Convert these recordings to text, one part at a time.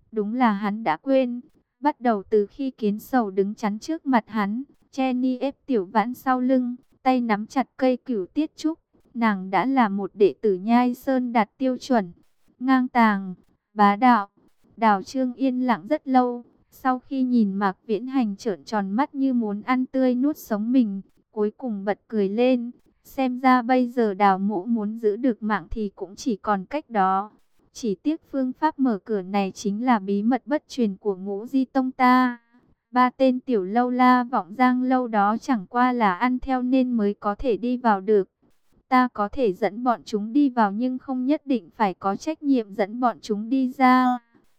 Đúng là hắn đã quên. Bắt đầu từ khi Kiến Sầu đứng chắn trước mặt hắn, Jenny ép Tiểu Vãn sau lưng, tay nắm chặt cây cửu tiết trúc, nàng đã là một đệ tử Nhai Sơn đạt tiêu chuẩn, ngang tàng, bá đạo. Đào Trương yên lặng rất lâu, sau khi nhìn Mạc Viễn Hành trợn tròn mắt như muốn ăn tươi nuốt sống mình, cuối cùng bật cười lên. Xem ra bây giờ Đào Mỗ muốn giữ được mạng thì cũng chỉ còn cách đó. Chỉ tiếc phương pháp mở cửa này chính là bí mật bất truyền của Ngũ Di Tông ta. Ba tên tiểu lâu la vọng giang lâu đó chẳng qua là ăn theo nên mới có thể đi vào được. Ta có thể dẫn bọn chúng đi vào nhưng không nhất định phải có trách nhiệm dẫn bọn chúng đi ra.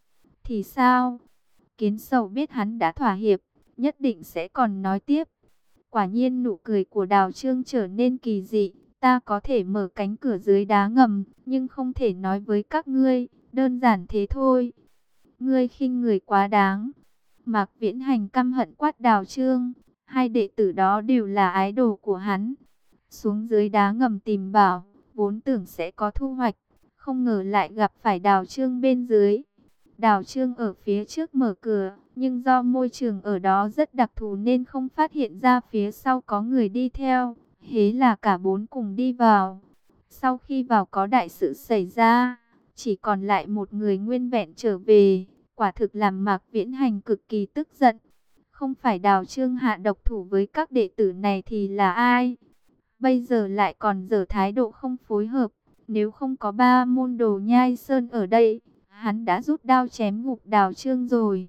Thì sao? Kiến Sầu biết hắn đã thỏa hiệp, nhất định sẽ còn nói tiếp. Quả nhiên nụ cười của Đào Trương trở nên kỳ dị. Ta có thể mở cánh cửa dưới đá ngầm, nhưng không thể nói với các ngươi, đơn giản thế thôi. Ngươi khinh người quá đáng. Mạc Viễn Hành căm hận quát Đào Trương, hai đệ tử đó đều là ái đồ của hắn. Xuống dưới đá ngầm tìm bảo, vốn tưởng sẽ có thu hoạch, không ngờ lại gặp phải Đào Trương bên dưới. Đào Trương ở phía trước mở cửa, nhưng do môi trường ở đó rất đặc thù nên không phát hiện ra phía sau có người đi theo. Thế là cả bốn cùng đi vào. Sau khi vào có đại sự xảy ra, chỉ còn lại một người nguyên vẹn trở về. Quả thực làm Mạc Viễn Hành cực kỳ tức giận. Không phải Đào Trương hạ độc thủ với các đệ tử này thì là ai? Bây giờ lại còn dở thái độ không phối hợp. Nếu không có ba môn đồ Nhai Sơn ở đây, hắn đã rút đao chém ngục Đào Trương rồi.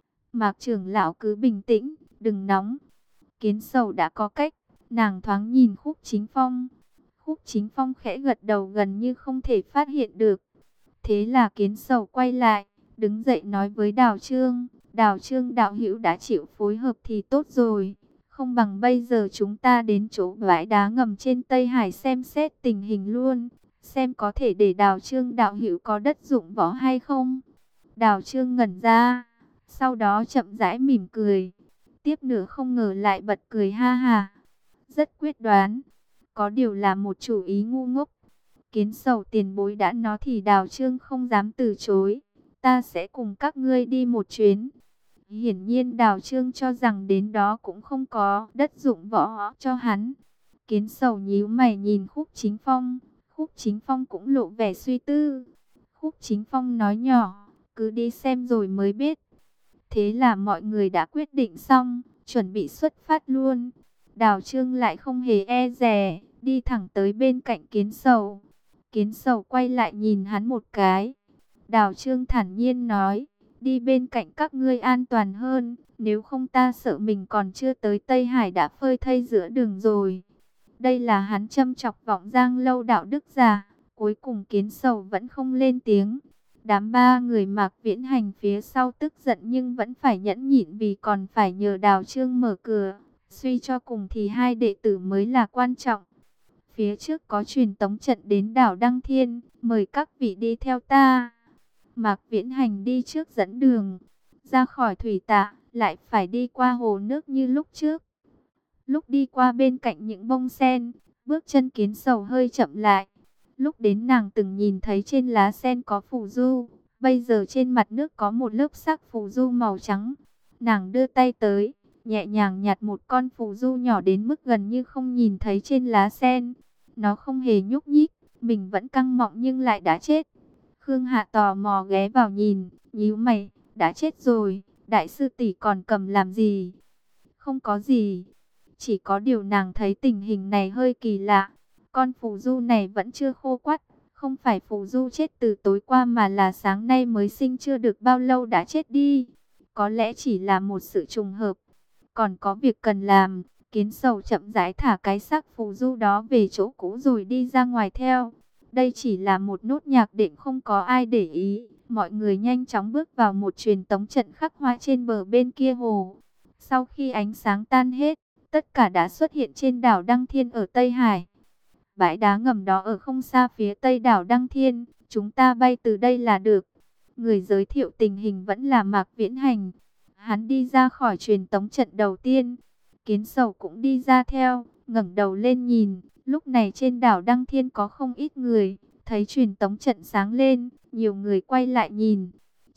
Mạc trưởng lão cứ bình tĩnh, đừng nóng. Kiến Sầu đã có cách. Nàng thoáng nhìn Khúc Chính Phong. Khúc Chính Phong khẽ gật đầu gần như không thể phát hiện được. Thế là Kiến Sầu quay lại, đứng dậy nói với Đào Trương. Đào Trương đạo hữu đã chịu phối hợp thì tốt rồi. Không bằng bây giờ chúng ta đến chỗ bãi đá ngầm trên Tây Hải xem xét tình hình luôn. Xem có thể để Đào Trương đạo hữu có đất dụng võ hay không. Đào Trương ngẩn ra, sau đó chậm rãi mỉm cười. Tiếp nữa không ngờ lại bật cười ha ha. Rất quyết đoán, có điều là một chủ ý ngu ngốc. Kiến Sầu tiền bối đã nói thì Đào Trương không dám từ chối. Ta sẽ cùng các ngươi đi một chuyến. Hiển nhiên Đào Trương cho rằng đến đó cũng không có đất dụng võ cho hắn. Kiến Sầu nhíu mày nhìn Khúc Chính Phong. Khúc Chính Phong cũng lộ vẻ suy tư. Khúc Chính Phong nói nhỏ, cứ đi xem rồi mới biết. Thế là mọi người đã quyết định xong, chuẩn bị xuất phát luôn. Đào Trương lại không hề e dè, đi thẳng tới bên cạnh Kiến Sầu. Kiến Sầu quay lại nhìn hắn một cái. Đào Trương thản nhiên nói, đi bên cạnh các ngươi an toàn hơn, nếu không ta sợ mình còn chưa tới Tây Hải đã phơi thây giữa đường rồi. Đây là hắn châm chọc vọng giang lâu đạo đức giả. Cuối cùng Kiến Sầu vẫn không lên tiếng. Đám ba người Mạc Viễn Hành phía sau tức giận nhưng vẫn phải nhẫn nhịn vì còn phải nhờ Đào Trương mở cửa. Suy cho cùng thì hai đệ tử mới là quan trọng. Phía trước có truyền tống trận đến đảo Đăng Thiên, mời các vị đi theo ta. Mạc Viễn Hành đi trước dẫn đường, ra khỏi thủy tạ, lại phải đi qua hồ nước như lúc trước. Lúc đi qua bên cạnh những bông sen, bước chân Kiến Sầu hơi chậm lại. Lúc đến nàng từng nhìn thấy trên lá sen có phù du, bây giờ trên mặt nước có một lớp sắc phù du màu trắng. Nàng đưa tay tới, nhẹ nhàng nhặt một con phù du nhỏ đến mức gần như không nhìn thấy trên lá sen. Nó không hề nhúc nhích, mình vẫn căng mọng nhưng lại đã chết. Khương Hạ tò mò ghé vào nhìn, nhíu mày, đã chết rồi, đại sư tỷ còn cầm làm gì? Không có gì, chỉ có điều nàng thấy tình hình này hơi kỳ lạ. Con phù du này vẫn chưa khô quắt, không phải phù du chết từ tối qua mà là sáng nay mới sinh chưa được bao lâu đã chết đi. Có lẽ chỉ là một sự trùng hợp. Còn có việc cần làm. Kiến Sầu chậm rãi thả cái xác phù du đó về chỗ cũ rồi đi ra ngoài theo. Đây chỉ là một nốt nhạc đệm không có ai để ý. Mọi người nhanh chóng bước vào một truyền tống trận khắc hoa trên bờ bên kia hồ. Sau khi ánh sáng tan hết, tất cả đã xuất hiện trên đảo Đăng Thiên ở Tây Hải. Bãi đá ngầm đó ở không xa phía tây đảo Đăng Thiên, chúng ta bay từ đây là được. Người giới thiệu tình hình vẫn là Mạc Viễn Hành. Hắn đi ra khỏi truyền tống trận đầu tiên. Kiến Sầu cũng đi ra theo, ngẩng đầu lên nhìn. Lúc này trên đảo Đăng Thiên có không ít người. Thấy truyền tống trận sáng lên, nhiều người quay lại nhìn.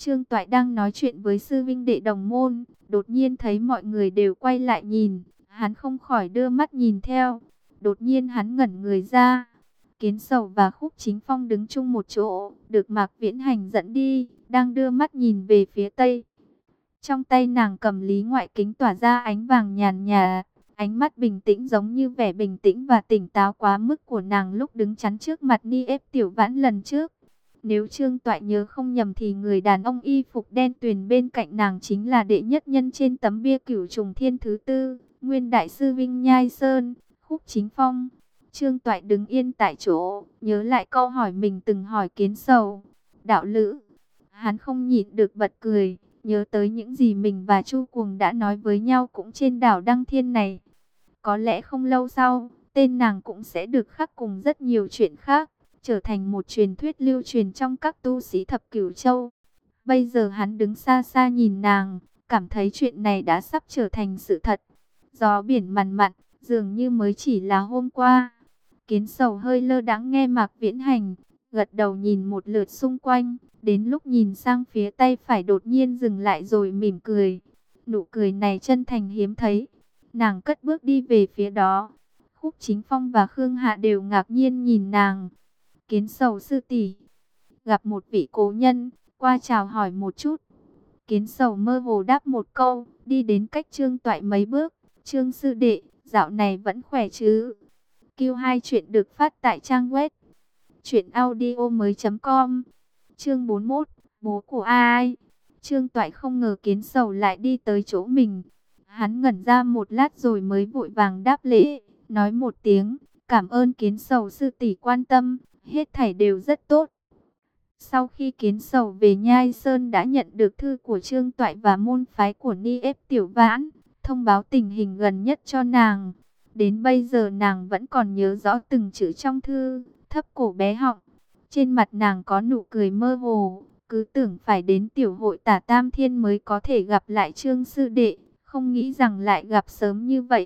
Trương Toại đang nói chuyện với sư vinh đệ đồng môn, đột nhiên thấy mọi người đều quay lại nhìn, hắn không khỏi đưa mắt nhìn theo. Đột nhiên hắn ngẩn người ra. Kiến Sầu và Khúc Chính Phong đứng chung một chỗ, được Mạc Viễn Hành dẫn đi, đang đưa mắt nhìn về phía tây. Trong tay nàng cầm lý ngoại kính tỏa ra ánh vàng nhàn nhạt, ánh mắt bình tĩnh giống như vẻ bình tĩnh và tỉnh táo quá mức của nàng lúc đứng chắn trước mặt Ni ép Tiểu Vãn lần trước. Nếu Trương Toại nhớ không nhầm thì người đàn ông y phục đen tuyền bên cạnh nàng chính là đệ nhất nhân trên tấm bia Cửu Trùng Thiên thứ tư, Nguyên Đại Sư Vinh Nhai Sơn, Khúc Chính Phong. Trương Toại đứng yên tại chỗ, nhớ lại câu hỏi mình từng hỏi Kiến Sầu. Đạo lữ, hắn không nhịn được bật cười, nhớ tới những gì mình và Chu Cuồng đã nói với nhau cũng trên đảo Đăng Thiên này. Có lẽ không lâu sau, tên nàng cũng sẽ được khắc cùng rất nhiều chuyện khác, trở thành một truyền thuyết lưu truyền trong các tu sĩ thập cửu châu. Bây giờ hắn đứng xa xa nhìn nàng, cảm thấy chuyện này đã sắp trở thành sự thật. Gió biển mằn mặn, dường như mới chỉ là hôm qua. Kiến Sầu hơi lơ đãng nghe Mạc Viễn Hành, gật đầu nhìn một lượt xung quanh, đến lúc nhìn sang phía tay phải đột nhiên dừng lại rồi mỉm cười. Nụ cười này chân thành hiếm thấy. Nàng cất bước đi về phía đó. Khúc Chính Phong và Khương Hạ đều ngạc nhiên nhìn nàng. Kiến Sầu sư tỷ, gặp một vị cố nhân, qua chào hỏi một chút. Kiến Sầu mơ hồ đáp một câu, đi đến cách Trương Toại mấy bước. Trương sư đệ, dạo này vẫn khỏe chứ? Q2 chuyện được phát tại trang web truyệnaudiomoi.com. Chương 41, bố của ai? Trương Toại không ngờ Kiến Sầu lại đi tới chỗ mình. Hắn ngẩn ra một lát rồi mới vội vàng đáp lễ, nói một tiếng, cảm ơn Kiến Sầu sư tỷ quan tâm, hết thảy đều rất tốt. Sau khi Kiến Sầu về Nhai Sơn đã nhận được thư của Trương Toại và môn phái của Ni ép Tiểu Vãn, thông báo tình hình gần nhất cho nàng. Đến bây giờ nàng vẫn còn nhớ rõ từng chữ trong thư, thấp cổ bé họng. Trên mặt nàng có nụ cười mơ hồ, cứ tưởng phải đến tiểu hội Tả Tam Thiên mới có thể gặp lại Trương sư đệ, không nghĩ rằng lại gặp sớm như vậy.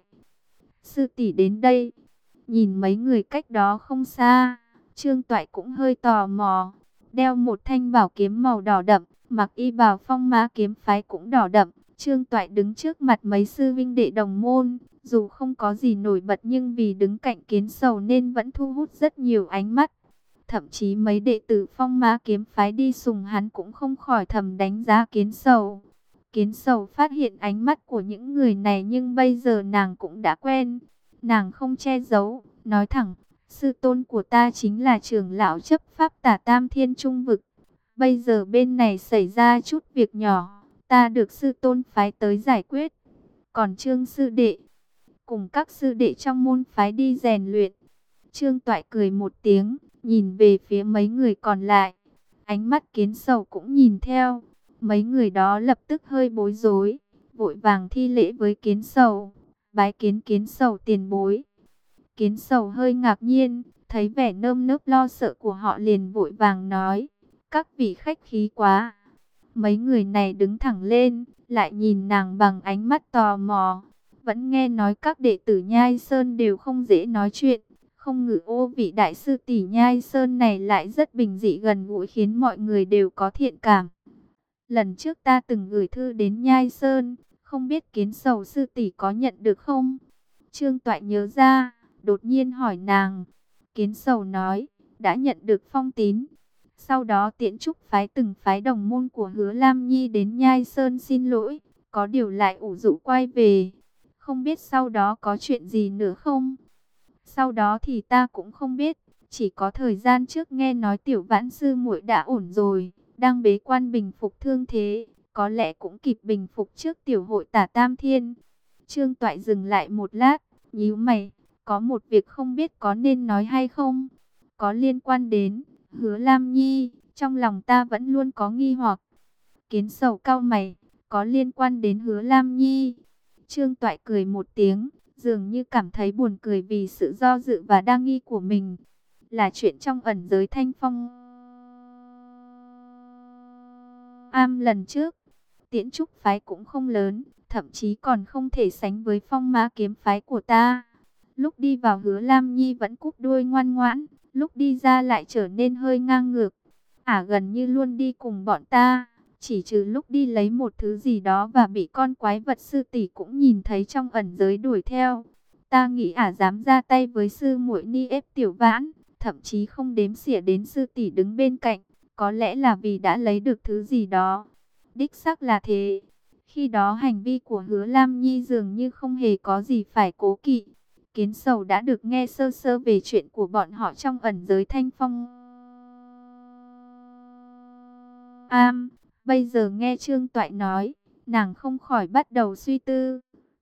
Sư tỷ đến đây, nhìn mấy người cách đó không xa, Trương Toại cũng hơi tò mò. Đeo một thanh bảo kiếm màu đỏ đậm, mặc y bào Phong Ma kiếm phái cũng đỏ đậm. Trương Toại đứng trước mặt mấy sư vinh đệ đồng môn, dù không có gì nổi bật nhưng vì đứng cạnh Kiến Sầu nên vẫn thu hút rất nhiều ánh mắt. Thậm chí mấy đệ tử Phong Ma kiếm phái đi sùng hắn cũng không khỏi thầm đánh giá Kiến Sầu. Kiến Sầu phát hiện ánh mắt của những người này nhưng bây giờ nàng cũng đã quen. Nàng không che giấu, nói thẳng, sư tôn của ta chính là trưởng lão chấp pháp Tả Tam Thiên Trung vực. Bây giờ bên này xảy ra chút việc nhỏ, ta được sư tôn phái tới giải quyết. Còn Trương sư đệ, cùng các sư đệ trong môn phái đi rèn luyện. Trương Toại cười một tiếng, nhìn về phía mấy người còn lại. Ánh mắt Kiến Sầu cũng nhìn theo. Mấy người đó lập tức hơi bối rối, vội vàng thi lễ với Kiến Sầu, bái kiến Kiến Sầu tiền bối. Kiến Sầu hơi ngạc nhiên, thấy vẻ nơm nớp lo sợ của họ liền vội vàng nói, các vị khách khí quá. Mấy người này đứng thẳng lên, lại nhìn nàng bằng ánh mắt tò mò. Vẫn nghe nói các đệ tử Nhai Sơn đều không dễ nói chuyện, không ngờ ô vị đại sư tỷ Nhai Sơn này lại rất bình dị gần gũi khiến mọi người đều có thiện cảm. Lần trước ta từng gửi thư đến Nhai Sơn, không biết Kiến Sầu sư tỷ có nhận được không? Trương Toại nhớ ra, đột nhiên hỏi nàng. Kiến Sầu nói, đã nhận được phong tín. Sau đó Tiễn Trúc phái từng phái đồng môn của Hứa Lam Nhi đến Nhai Sơn xin lỗi, có điều lại ủ rũ quay về. Không biết sau đó có chuyện gì nữa không? Sau đó thì ta cũng không biết, chỉ có thời gian trước nghe nói Tiểu Vãn sư muội đã ổn rồi, đang bế quan bình phục thương thế, có lẽ cũng kịp bình phục trước tiểu hội Tả Tam Thiên. Trương Toại dừng lại một lát, nhíu mày, có một việc không biết có nên nói hay không? Có liên quan đến Hứa Lam Nhi, trong lòng ta vẫn luôn có nghi hoặc. Kiến Sầu cau mày, có liên quan đến Hứa Lam Nhi? Trương Toại cười một tiếng, dường như cảm thấy buồn cười vì sự do dự và đa nghi của mình. Là chuyện trong ẩn giới Thanh Phong Am lần trước, Tiễn Trúc phái cũng không lớn, thậm chí còn không thể sánh với Phong Ma kiếm phái của ta. Lúc đi vào Hứa Lam Nhi vẫn cúp đuôi ngoan ngoãn, lúc đi ra lại trở nên hơi ngang ngược. Gần như luôn đi cùng bọn ta, chỉ trừ lúc đi lấy một thứ gì đó và bị con quái vật sư tỷ cũng nhìn thấy trong ẩn giới đuổi theo. Ta nghĩ ả dám ra tay với sư muội Ni ép Tiểu Vãn, thậm chí không đếm xỉa đến sư tỷ đứng bên cạnh, có lẽ là vì đã lấy được thứ gì đó. Đích xác là thế. Khi đó hành vi của Hứa Lam Nhi dường như không hề có gì phải cố kỵ. Kiến Sầu đã được nghe sơ sơ về chuyện của bọn họ trong ẩn giới Thanh Phong. Bây giờ nghe Trương Toại nói, nàng không khỏi bắt đầu suy tư.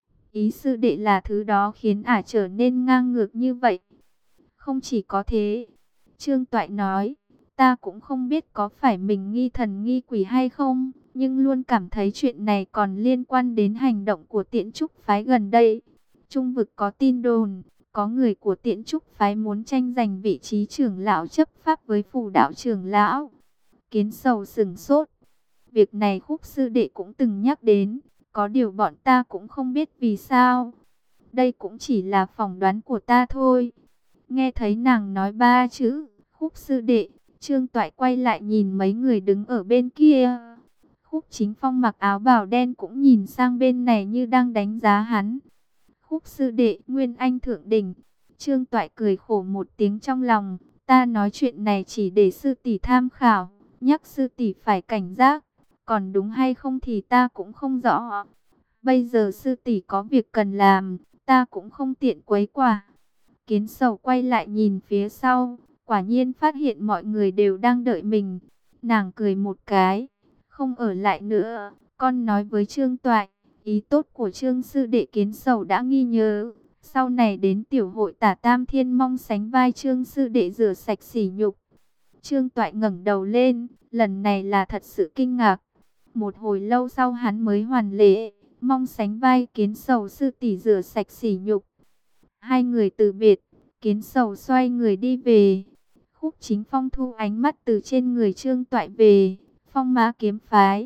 Ý sư đệ là thứ đó khiến ả trở nên ngang ngược như vậy. Không chỉ có thế, Trương Toại nói, ta cũng không biết có phải mình nghi thần nghi quỷ hay không, nhưng luôn cảm thấy chuyện này còn liên quan đến hành động của Tiễn Trúc phái gần đây. Trung vực có tin đồn, có người của Tiễn Trúc phái muốn tranh giành vị trí trưởng lão chấp pháp với Phù đạo trưởng lão. Kiến Sầu sửng sốt. Việc này Khúc sư đệ cũng từng nhắc đến, có điều bọn ta cũng không biết vì sao. Đây cũng chỉ là phỏng đoán của ta thôi. Nghe thấy nàng nói ba chữ, Khúc sư đệ, Trương Toại quay lại nhìn mấy người đứng ở bên kia. Khúc Chính Phong mặc áo bào đen cũng nhìn sang bên này như đang đánh giá hắn. Khúc sư đệ, Nguyên Anh thượng đỉnh. Trương Toại cười khổ một tiếng trong lòng, ta nói chuyện này chỉ để sư tỷ tham khảo, nhắc sư tỷ phải cảnh giác, còn đúng hay không thì ta cũng không rõ. Bây giờ sư tỷ có việc cần làm, ta cũng không tiện quấy quả. Kiến Sầu quay lại nhìn phía sau, quả nhiên phát hiện mọi người đều đang đợi mình. Nàng cười một cái, không ở lại nữa, con nói với Trương Toại, ý tốt của Trương sư đệ Kiến Sầu đã ghi nhớ. Sau này đến tiểu hội Tả Tam Thiên mong sánh vai Trương sư đệ rửa sạch sỉ nhục. Trương Toại ngẩng đầu lên, lần này là thật sự kinh ngạc. Một hồi lâu sau hắn mới hoàn lễ, mong sánh vai Kiến Sầu sư tỷ rửa sạch sỉ nhục. Hai người từ biệt, Kiến Sầu xoay người đi về. Khúc Chính Phong thu ánh mắt từ trên người Trương Toại về. Phong Mã kiếm phái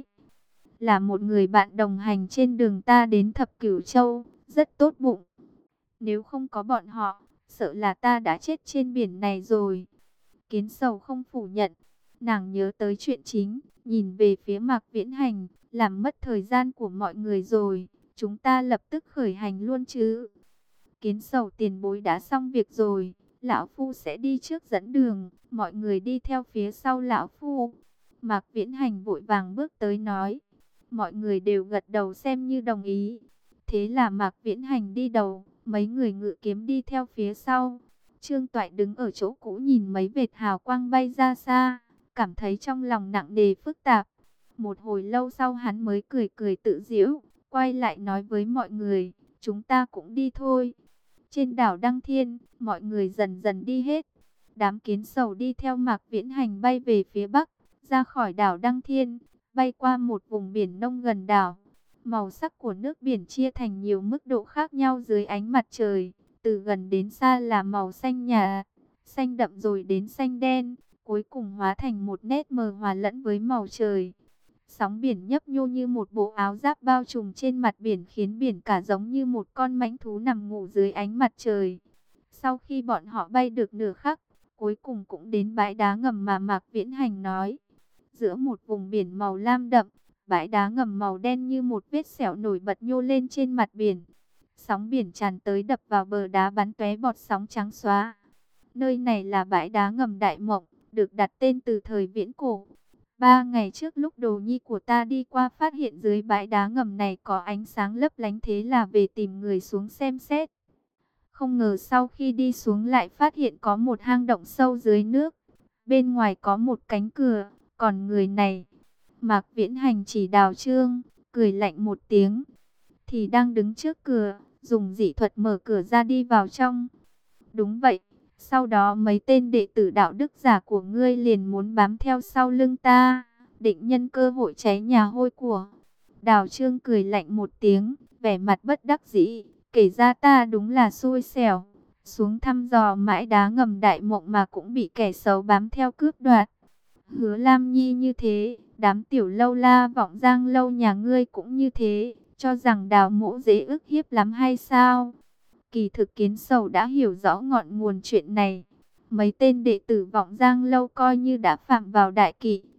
là một người bạn đồng hành trên đường ta đến Thập Cửu Châu, rất tốt bụng. Nếu không có bọn họ, sợ là ta đã chết trên biển này rồi. Kiến Sầu không phủ nhận, nàng nhớ tới chuyện chính, nhìn về phía Mạc Viễn Hành, làm mất thời gian của mọi người rồi, chúng ta lập tức khởi hành luôn chứ. Kiến Sầu tiền bối đã xong việc rồi, lão phu sẽ đi trước dẫn đường, mọi người đi theo phía sau lão phu. Mạc Viễn Hành vội vàng bước tới nói, mọi người đều gật đầu xem như đồng ý. Thế là Mạc Viễn Hành đi đầu, mấy người ngự kiếm đi theo phía sau. Trương Toại đứng ở chỗ cũ nhìn mấy vệt hào quang bay ra xa, cảm thấy trong lòng nặng nề phức tạp. Một hồi lâu sau hắn mới cười cười tự giễu, quay lại nói với mọi người, chúng ta cũng đi thôi. Trên đảo Đăng Thiên, mọi người dần dần đi hết. Đám Kiến Sầu đi theo Mạc Viễn Hành bay về phía bắc, ra khỏi đảo Đăng Thiên, bay qua một vùng biển nông gần đảo. Màu sắc của nước biển chia thành nhiều mức độ khác nhau dưới ánh mặt trời. Từ gần đến xa là màu xanh nhà, xanh đậm rồi đến xanh đen, cuối cùng hóa thành một nét mờ hòa lẫn với màu trời. Sóng biển nhấp nhô như một bộ áo giáp bao trùm trên mặt biển, khiến biển cả giống như một con mãnh thú nằm ngủ dưới ánh mặt trời. Sau khi bọn họ bay được nửa khắc, cuối cùng cũng đến bãi đá ngầm mà Mạc Viễn Hành nói. Giữa một vùng biển màu lam đậm, bãi đá ngầm màu đen như một vết sẹo nổi bật nhô lên trên mặt biển. Sóng biển tràn tới đập vào bờ đá bắn tóe bọt sóng trắng xóa. Nơi này là bãi đá ngầm Đại Mộng, được đặt tên từ thời viễn cổ. 3 ngày trước lúc đồ nhi của ta đi qua phát hiện dưới bãi đá ngầm này có ánh sáng lấp lánh, thế là về tìm người xuống xem xét. Không ngờ sau khi đi xuống lại phát hiện có một hang động sâu dưới nước. Bên ngoài có một cánh cửa, còn người này, Mạc Viễn Hành chỉ Đào Trương, cười lạnh một tiếng, thì đang đứng trước cửa, dùng dị thuật mở cửa ra đi vào trong. Đúng vậy, sau đó mấy tên đệ tử đạo đức giả của ngươi liền muốn bám theo sau lưng ta, định nhân cơ hội cháy nhà hôi của. Đào Trương cười lạnh một tiếng, vẻ mặt bất đắc dĩ, kể ra ta đúng là xui xẻo, xuống thăm dò mãi đá ngầm Đại Mộng mà cũng bị kẻ xấu bám theo cướp đoạt. Hứa Lam Nhi như thế, đám tiểu lâu la vọng giang lâu nhà ngươi cũng như thế, cho rằng Đào mỗ dễ ức hiếp lắm hay sao? Kỳ thực Kiến Sầu đã hiểu rõ ngọn nguồn chuyện này. Mấy tên đệ tử vọng giang lâu coi như đã phạm vào đại kỵ,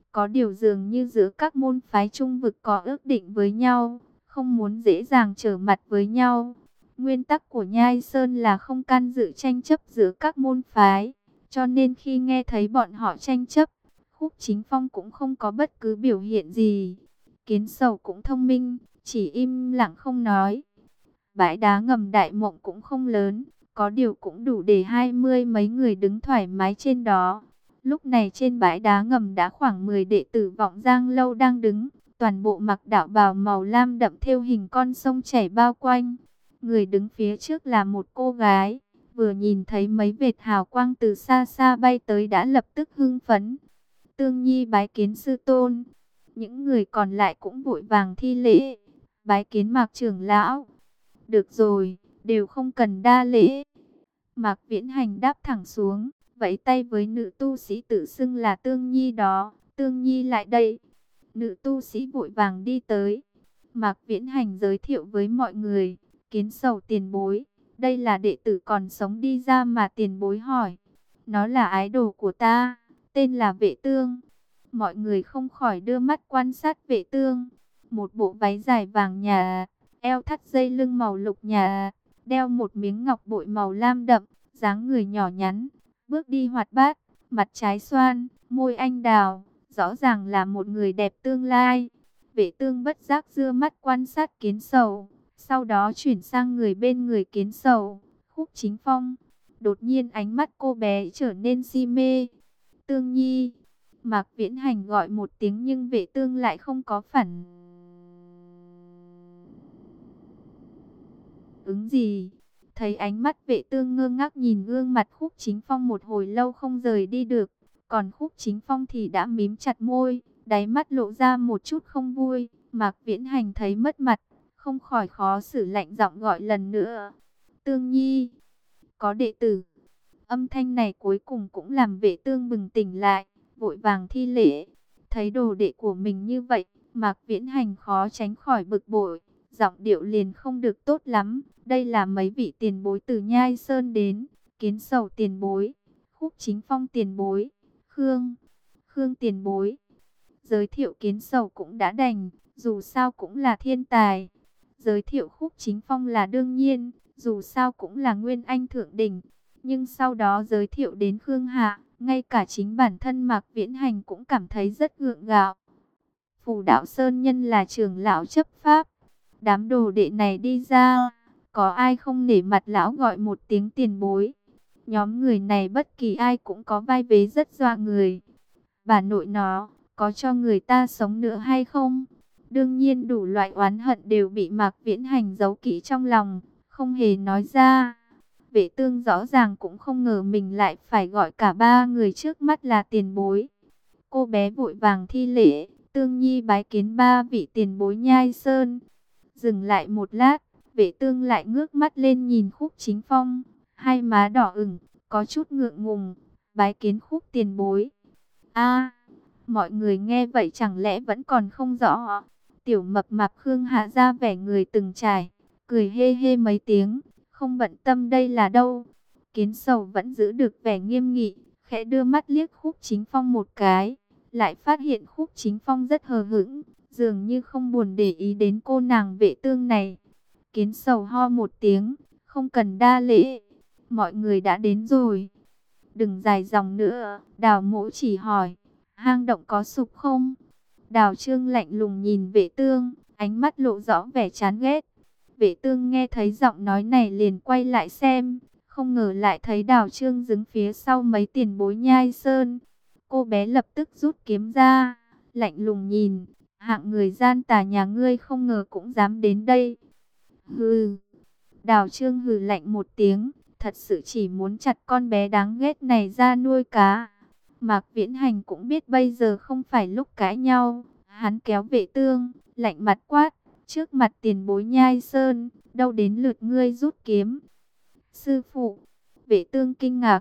Có điều dường như giữa các môn phái trung vực có ước định với nhau, không muốn dễ dàng trở mặt với nhau. Nguyên tắc của Nhai Sơn là không can dự tranh chấp giữa các môn phái, cho nên khi nghe thấy bọn họ tranh chấp, Khúc Chính Phong cũng không có bất cứ biểu hiện gì. Kiến Sầu cũng thông minh, chỉ im lặng không nói. Bãi đá ngầm Đại Mộng cũng không lớn, có điều cũng đủ để 20 mấy người đứng thoải mái trên đó. Lúc này trên bãi đá ngầm đã khoảng 10 đệ tử Vọng Giang Lâu đang đứng, toàn bộ mặc đạo bào màu lam đậm thêu hình con sông chảy bao quanh. Người đứng phía trước là một cô gái, vừa nhìn thấy mấy vệt hào quang từ xa xa bay tới đã lập tức hưng phấn. Tương Nhi bái kiến sư tôn. Những người còn lại cũng vội vàng thi lễ, bái kiến Mạc trưởng lão. Được rồi, đều không cần đa lễ. Mạc Viễn Hành đáp thẳng xuống, vẫy tay với nữ tu sĩ tự xưng là Tương Nhi đó. Tương Nhi lại đây. Nữ tu sĩ vội vàng đi tới. Mạc Viễn Hành giới thiệu với mọi người. Kiến Sầu tiền bối, đây là đệ tử còn sống đi ra mà tiền bối hỏi. Nó là ái đồ của ta, tên là Vệ Tương. Mọi người không khỏi đưa mắt quan sát Vệ Tương. Một bộ váy dài vàng nhà, eo thắt dây lưng màu lục nhà, đeo một miếng ngọc bội màu lam đậm, dáng người nhỏ nhắn, bước đi hoạt bát, mặt trái xoan, môi anh đào, rõ ràng là một người đẹp tương lai. Vệ Tương bất giác đưa mắt quan sát Kiến Sầu, sau đó chuyển sang người bên người Kiến Sầu, Khúc Chính Phong. Đột nhiên ánh mắt cô bé trở nên si mê. Tương Nhi. Mạc Viễn Hành gọi một tiếng nhưng Vệ Tương lại không có phản ứng gì. Thấy ánh mắt Vệ Tương ngơ ngác nhìn gương mặt Khúc Chính Phong một hồi lâu không rời đi được. Còn Khúc Chính Phong thì đã mím chặt môi, đáy mắt lộ ra một chút không vui. Mạc Viễn Hành thấy mất mặt, không khỏi khó xử lạnh giọng gọi lần nữa. Tương Nhi, có đệ tử. Âm thanh này cuối cùng cũng làm Vệ Tương bừng tỉnh lại, vội vàng thi lễ. Thấy đồ đệ của mình như vậy, Mạc Viễn Hành khó tránh khỏi bực bội, giọng điệu liền không được tốt lắm. Đây là mấy vị tiền bối từ Nhai Sơn đến, Kiến Sầu tiền bối, Khúc Chính Phong tiền bối, Khương tiền bối. Giới thiệu Kiến Sầu cũng đã đành, dù sao cũng là thiên tài. Giới thiệu Khúc Chính Phong là đương nhiên, dù sao cũng là nguyên anh thượng đỉnh. Nhưng sau đó giới thiệu đến Khương Hạ, ngay cả chính bản thân Mạc Viễn Hành cũng cảm thấy rất gượng gạo. Phù Đạo Sơn Nhân là trưởng lão chấp pháp. Đám đồ đệ này đi ra, có ai không nể mặt lão gọi một tiếng tiền bối. Nhóm người này bất kỳ ai cũng có vai vế rất dọa người. Bà nội nó, có cho người ta sống nữa hay không? Đương nhiên đủ loại oán hận đều bị Mạc Viễn Hành giấu kỹ trong lòng, không hề nói ra. Vệ Tương rõ ràng cũng không ngờ mình lại phải gọi cả ba người trước mắt là tiền bối. Cô bé vội vàng thi lễ, Tương Nhi bái kiến ba vị tiền bối Nhai Sơn. Dừng lại một lát, Vệ Tương lại ngước mắt lên nhìn Khúc Chính Phong, hai má đỏ ửng, có chút ngượng ngùng, bái kiến Khúc tiền bối. A, mọi người nghe vậy chẳng lẽ vẫn còn không rõ. Tiểu mập mạp Khương Hạ ra vẻ người từng trải, cười hê hê mấy tiếng, không bận tâm đây là đâu. Kiến Sầu vẫn giữ được vẻ nghiêm nghị, khẽ đưa mắt liếc Khúc Chính Phong một cái, lại phát hiện Khúc Chính Phong rất hờ hững, dường như không buồn để ý đến cô nàng Vệ Tương này. Kiến Sầu ho một tiếng, không cần đa lễ, mọi người đã đến rồi. Đừng dài dòng nữa, Đào Mỗ chỉ hỏi, hang động có sụp không? Đào Trương lạnh lùng nhìn Vệ Tương, ánh mắt lộ rõ vẻ chán ghét. Vệ Tương nghe thấy giọng nói này liền quay lại xem, không ngờ lại thấy Đào Trương đứng phía sau mấy tiền bối Nhai Sơn. Cô bé lập tức rút kiếm ra, lạnh lùng nhìn, hạng người gian tà nhà ngươi không ngờ cũng dám đến đây. Hừ. Đào Trương hừ lạnh một tiếng, thật sự chỉ muốn chặt con bé đáng ghét này ra nuôi cá. Mạc Viễn Hành cũng biết bây giờ không phải lúc cãi nhau, hắn kéo Vệ Tương, lạnh mặt quát, trước mặt tiền bối Nhai Sơn, đâu đến lượt ngươi rút kiếm. Sư phụ. Vệ Tương kinh ngạc.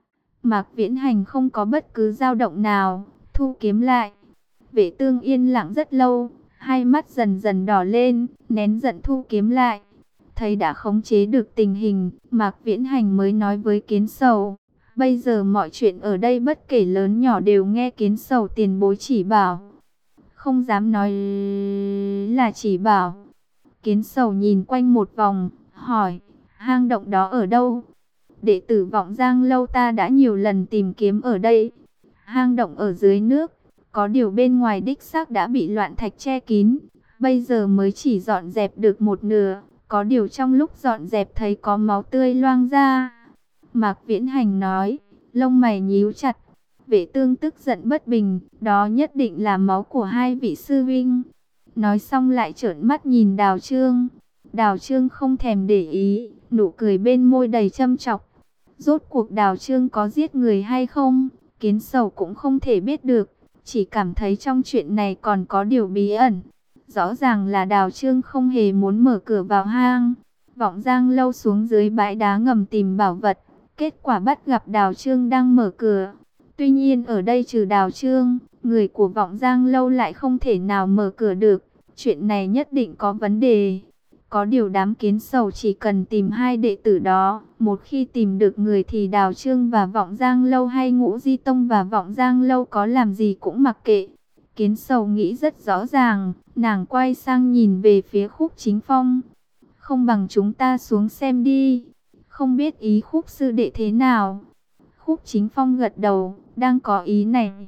Mạc Viễn Hành không có bất cứ dao động nào, thu kiếm lại. Vệ Tương yên lặng rất lâu, hai mắt dần dần đỏ lên, nén giận thu kiếm lại. Thấy đã khống chế được tình hình, Mạc Viễn Hành mới nói với Kiến Sầu, Bây giờ mọi chuyện ở đây bất kể lớn nhỏ đều nghe Kiến Sầu tiền bối chỉ bảo. Không dám nói là chỉ bảo. Kiến Sầu nhìn quanh một vòng, hỏi, hang động đó ở đâu? Đệ tử Vọng Giang Lâu ta đã nhiều lần tìm kiếm ở đây. Hang động ở dưới nước, có điều bên ngoài đích xác đã bị loạn thạch che kín. Bây giờ mới chỉ dọn dẹp được một nửa, có điều trong lúc dọn dẹp thấy có máu tươi loang ra. Mạc Viễn Hành nói, lông mày nhíu chặt. Vệ Tương tức giận bất bình, đó nhất định là máu của hai vị sư vinh. Nói xong lại trợn mắt nhìn Đào Trương. Đào Trương không thèm để ý, nụ cười bên môi đầy châm chọc. Rốt cuộc Đào Trương có giết người hay không, Kiến Sầu cũng không thể biết được. Chỉ cảm thấy trong chuyện này còn có điều bí ẩn. Rõ ràng là Đào Trương không hề muốn mở cửa vào hang. Vọng Giang Lâu xuống dưới bãi đá ngầm tìm bảo vật. Kết quả bắt gặp Đào Trương đang mở cửa. Tuy nhiên ở đây trừ Đào Trương, người của Vọng Giang Lâu lại không thể nào mở cửa được. Chuyện này nhất định có vấn đề. Có điều đám Kiến Sầu chỉ cần tìm hai đệ tử đó. Một khi tìm được người thì Đào Trương và Vọng Giang Lâu hay Ngũ Di Tông và Vọng Giang Lâu có làm gì cũng mặc kệ. Kiến Sầu nghĩ rất rõ ràng. Nàng quay sang nhìn về phía Khúc Chính Phong. Không bằng chúng ta xuống xem đi. Không biết ý Khúc sư đệ thế nào. Khúc Chính Phong gật đầu, đang có ý này.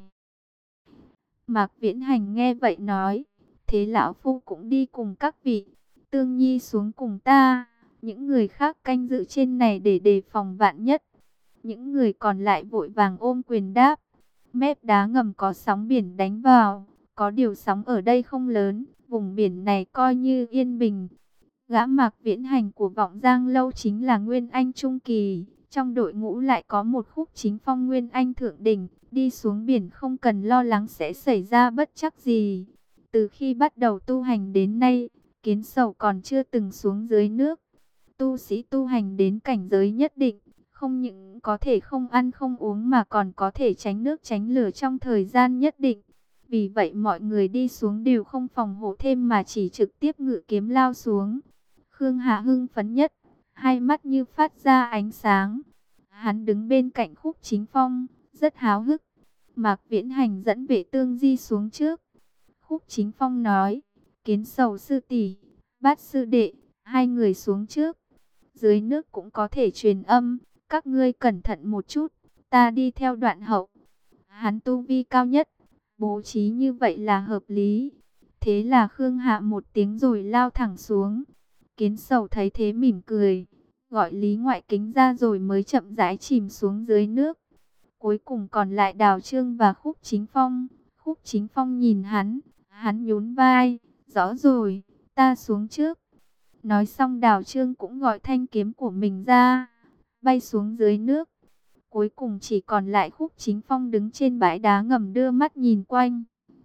Mạc Viễn Hành nghe vậy nói, thế lão phu cũng đi cùng các vị. Tương Nhi xuống cùng ta, những người khác canh giữ trên này để đề phòng vạn nhất. Những người còn lại vội vàng ôm quyền đáp. Mép đá ngầm có sóng biển đánh vào, có điều sóng ở đây không lớn, vùng biển này coi như yên bình. Gã Mạc Viễn Hành của Vọng Giang Lâu chính là Nguyên Anh Trung Kỳ. Trong đội ngũ lại có một Khúc Chính Phong Nguyên Anh Thượng Đỉnh. Đi xuống biển không cần lo lắng sẽ xảy ra bất trắc gì. Từ khi bắt đầu tu hành đến nay, Kiến Sầu còn chưa từng xuống dưới nước. Tu sĩ tu hành đến cảnh giới nhất định, không những có thể không ăn không uống mà còn có thể tránh nước tránh lửa trong thời gian nhất định. Vì vậy mọi người đi xuống đều không phòng hộ thêm mà chỉ trực tiếp ngự kiếm lao xuống. Khương Hạ hưng phấn nhất, hai mắt như phát ra ánh sáng. Hắn đứng bên cạnh Khúc Chính Phong, rất háo hức. Mạc Viễn Hành dẫn Vệ Tương Di xuống trước. Khúc Chính Phong nói, Kiến Sầu sư tỷ, Bát sư đệ, hai người xuống trước. Dưới nước cũng có thể truyền âm, các ngươi cẩn thận một chút, ta đi theo đoạn hậu. Hắn tu vi cao nhất, bố trí như vậy là hợp lý. Thế là Khương Hạ một tiếng rồi lao thẳng xuống. Kiến Sầu thấy thế mỉm cười, gọi Lý Ngoại Kính ra rồi mới chậm rãi chìm xuống dưới nước. Cuối cùng còn lại Đào Trương và Khúc Chính Phong. Khúc Chính Phong nhìn hắn nhún vai, rõ rồi, ta xuống trước. Nói xong Đào Trương cũng gọi thanh kiếm của mình ra, bay xuống dưới nước. Cuối cùng chỉ còn lại Khúc Chính Phong đứng trên bãi đá ngầm đưa mắt nhìn quanh.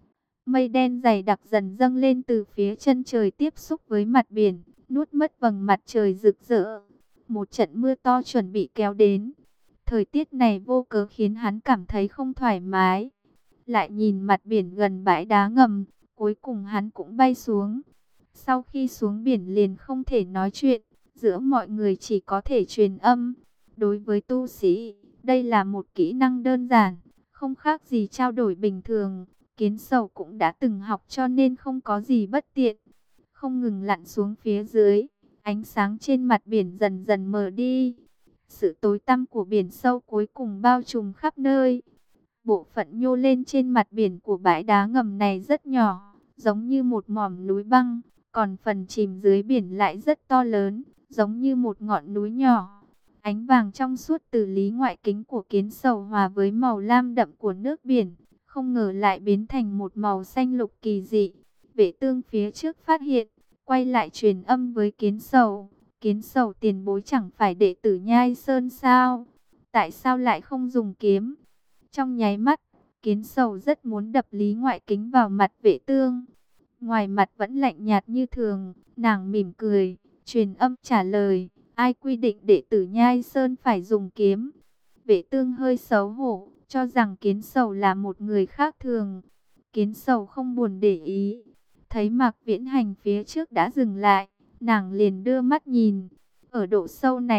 Mây đen dày đặc dần dâng lên từ phía chân trời tiếp xúc với mặt biển, nuốt mất vầng mặt trời rực rỡ. Một trận mưa to chuẩn bị kéo đến. Thời tiết này vô cớ khiến hắn cảm thấy không thoải mái. Lại nhìn mặt biển gần bãi đá ngầm, cuối cùng hắn cũng bay xuống. Sau khi xuống biển liền không thể nói chuyện, giữa mọi người chỉ có thể truyền âm. Đối với tu sĩ, đây là một kỹ năng đơn giản, không khác gì trao đổi bình thường. Kiến Sầu cũng đã từng học cho nên không có gì bất tiện. Không ngừng lặn xuống phía dưới, ánh sáng trên mặt biển dần dần mờ đi. Sự tối tăm của biển sâu cuối cùng bao trùm khắp nơi. Bộ phận nhô lên trên mặt biển của bãi đá ngầm này rất nhỏ, giống như một mỏm núi băng. Còn phần chìm dưới biển lại rất to lớn, giống như một ngọn núi nhỏ. Ánh vàng trong suốt từ Lý Ngoại Kính của Kiến Sầu hòa với màu lam đậm của nước biển, không ngờ lại biến thành một màu xanh lục kỳ dị. Vệ Tương phía trước phát hiện, quay lại truyền âm với Kiến Sầu. Kiến Sầu tiền bối chẳng phải đệ tử Nhai Sơn sao? Tại sao lại không dùng kiếm? Trong nháy mắt, Kiến Sầu rất muốn đập Lý Ngoại Kính vào mặt Vệ Tương. Ngoài mặt vẫn lạnh nhạt như thường, nàng mỉm cười, truyền âm trả lời, ai quy định đệ tử Nhai Sơn phải dùng kiếm? Vệ Tương hơi xấu hổ, cho rằng Kiến Sầu là một người khác thường. Kiến Sầu không buồn để ý, thấy Mạc Viễn Hành phía trước đã dừng lại, nàng liền đưa mắt nhìn. Ở độ sâu này,